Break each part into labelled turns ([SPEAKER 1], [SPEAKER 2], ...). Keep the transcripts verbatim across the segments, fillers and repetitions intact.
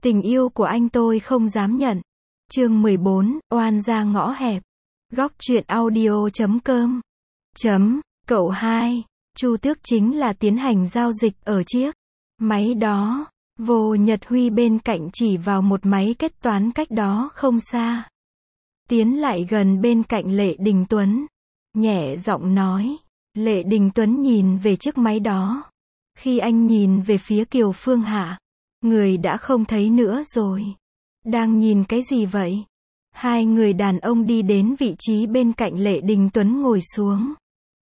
[SPEAKER 1] Tình yêu của anh tôi không dám nhận. Chương mười bốn, oan gia ngõ hẹp. Góc truyện audio chấm com. Chấm, cậu hai. Chu Tước chính là tiến hành giao dịch ở chiếc máy đó. Vô Nhật Huy bên cạnh chỉ vào một máy kết toán cách đó không xa. Tiến lại gần bên cạnh Lệ Đình Tuấn. Nhẹ giọng nói. Lệ Đình Tuấn nhìn về chiếc máy đó. Khi anh nhìn về phía Kiều Phương Hạ, người đã không thấy nữa rồi. Đang nhìn cái gì vậy? Hai người đàn ông đi đến vị trí bên cạnh Lệ Đình Tuấn ngồi xuống.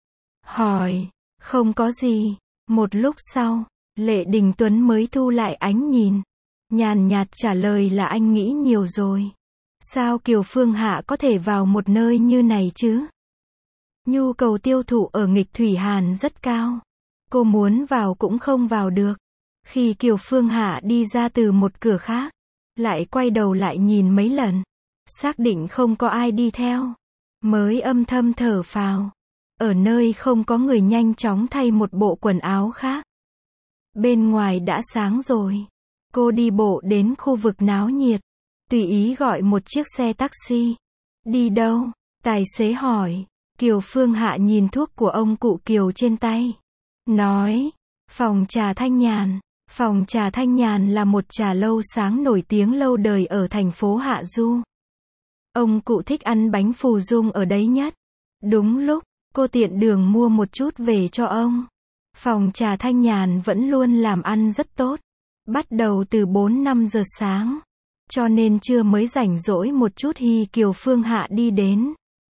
[SPEAKER 1] Hỏi, không có gì. Một lúc sau, Lệ Đình Tuấn mới thu lại ánh nhìn. Nhàn nhạt trả lời là anh nghĩ nhiều rồi. Sao Kiều Phương Hạ có thể vào một nơi như này chứ? Nhu cầu tiêu thụ ở Nghịch Thủy Hàn rất cao. Cô muốn vào cũng không vào được. Khi Kiều Phương Hạ đi ra từ một cửa khác, lại quay đầu lại nhìn mấy lần, xác định không có ai đi theo, mới âm thầm thở phào. Ở nơi không có người nhanh chóng thay một bộ quần áo khác. Bên ngoài đã sáng rồi. Cô đi bộ đến khu vực náo nhiệt, tùy ý gọi một chiếc xe taxi. Đi đâu? Tài xế hỏi. Kiều Phương Hạ nhìn thuốc của ông cụ Kiều trên tay. Nói, phòng trà Thanh Nhàn. Phòng trà Thanh Nhàn là một trà lâu sáng nổi tiếng lâu đời ở thành phố Hạ Du. Ông cụ thích ăn bánh phù dung ở đấy nhất. Đúng lúc, cô tiện đường mua một chút về cho ông. Phòng trà Thanh Nhàn vẫn luôn làm ăn rất tốt. Bắt đầu từ bốn năm giờ sáng. Cho nên trưa mới rảnh rỗi một chút hi Kiều Phương Hạ đi đến.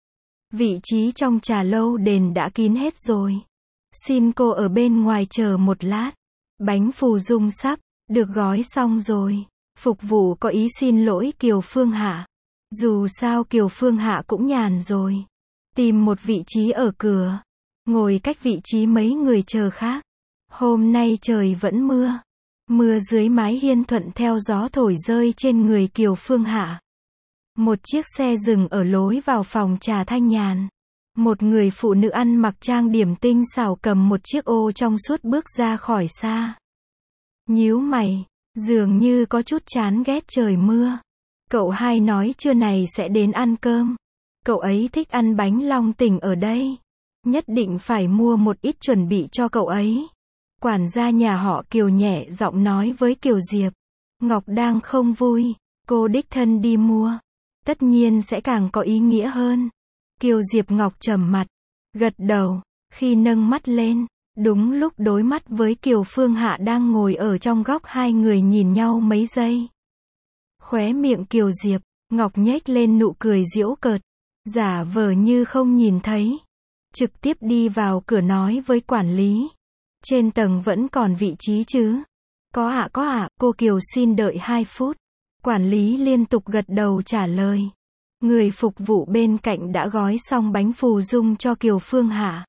[SPEAKER 1] Vị trí trong trà lâu đền đã kín hết rồi. Xin cô ở bên ngoài chờ một lát. Bánh phù dung sắp được gói xong rồi. Phục vụ có ý xin lỗi Kiều Phương Hạ. Dù sao Kiều Phương Hạ cũng nhàn rồi. Tìm một vị trí ở cửa. Ngồi cách vị trí mấy người chờ khác. Hôm nay trời vẫn mưa. Mưa dưới mái hiên thuận theo gió thổi rơi trên người Kiều Phương Hạ. Một chiếc xe dừng ở lối vào phòng trà Thanh Nhàn. Một người phụ nữ ăn mặc trang điểm tinh xảo cầm một chiếc ô trong suốt bước ra khỏi xa. Nhíu mày, dường như có chút chán ghét trời mưa. Cậu hai nói trưa này sẽ đến ăn cơm. Cậu ấy thích ăn bánh long tỉnh ở đây. Nhất định phải mua một ít chuẩn bị cho cậu ấy. Quản gia nhà họ Kiều nhẹ giọng nói với Kiều Diệp. Ngọc đang không vui, cô đích thân đi mua. Tất nhiên sẽ càng có ý nghĩa hơn. Kiều Diệp Ngọc trầm mặt, gật đầu, khi nâng mắt lên, đúng lúc đối mắt với Kiều Phương Hạ đang ngồi ở trong góc, hai người nhìn nhau mấy giây. Khóe miệng Kiều Diệp Ngọc nhếch lên nụ cười giễu cợt, giả vờ như không nhìn thấy. Trực tiếp đi vào cửa nói với quản lý. Trên tầng vẫn còn vị trí chứ? Có ạ, có ạ, cô Kiều xin đợi hai phút. Quản lý liên tục gật đầu trả lời. Người phục vụ bên cạnh đã gói xong bánh phù dung cho Kiều Phương Hạ.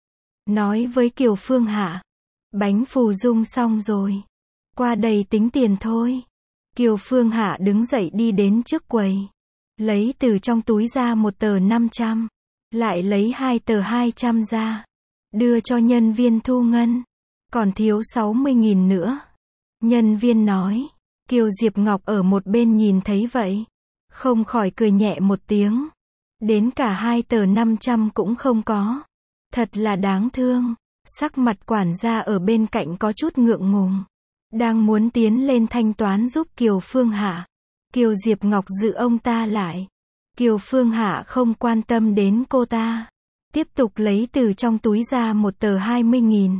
[SPEAKER 1] Nói với Kiều Phương Hạ. Bánh phù dung xong rồi. Qua đây tính tiền thôi. Kiều Phương Hạ đứng dậy đi đến trước quầy. Lấy từ trong túi ra một tờ năm trăm. Lại lấy hai tờ hai trăm ra. Đưa cho nhân viên thu ngân. Còn thiếu sáu mươi nghìn nữa. Nhân viên nói. Kiều Diệp Ngọc ở một bên nhìn thấy vậy. Không khỏi cười nhẹ một tiếng. Đến cả hai tờ năm trăm cũng không có. Thật là đáng thương. Sắc mặt quản gia ở bên cạnh có chút ngượng ngùng. Đang muốn tiến lên thanh toán giúp Kiều Phương Hạ. Kiều Diệp Ngọc giữ ông ta lại. Kiều Phương Hạ không quan tâm đến cô ta. Tiếp tục lấy từ trong túi ra một tờ hai mươi nghìn.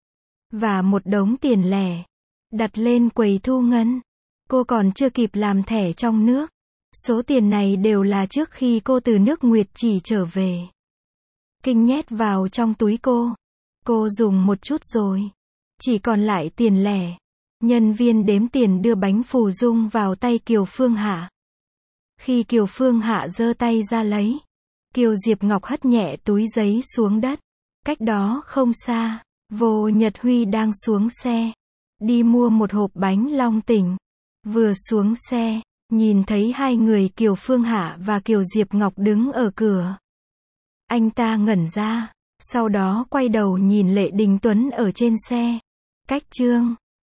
[SPEAKER 1] Và một đống tiền lẻ. Đặt lên quầy thu ngân. Cô còn chưa kịp làm thẻ trong nước. Số tiền này đều là trước khi cô từ nước Nguyệt Chỉ trở về. Kinh nhét vào trong túi cô. Cô dùng một chút rồi. Chỉ còn lại tiền lẻ. Nhân viên đếm tiền đưa bánh phù dung vào tay Kiều Phương Hạ. Khi Kiều Phương Hạ giơ tay ra lấy, Kiều Diệp Ngọc hất nhẹ túi giấy xuống đất. Cách đó không xa, Vô Nhật Huy đang xuống xe. Đi mua một hộp bánh long tỉnh. Vừa xuống xe, nhìn thấy hai người Kiều Phương Hạ và Kiều Diệp Ngọc đứng ở cửa. Anh ta ngẩn ra, sau đó quay đầu nhìn Lệ Đình Tuấn ở trên xe. Cách chương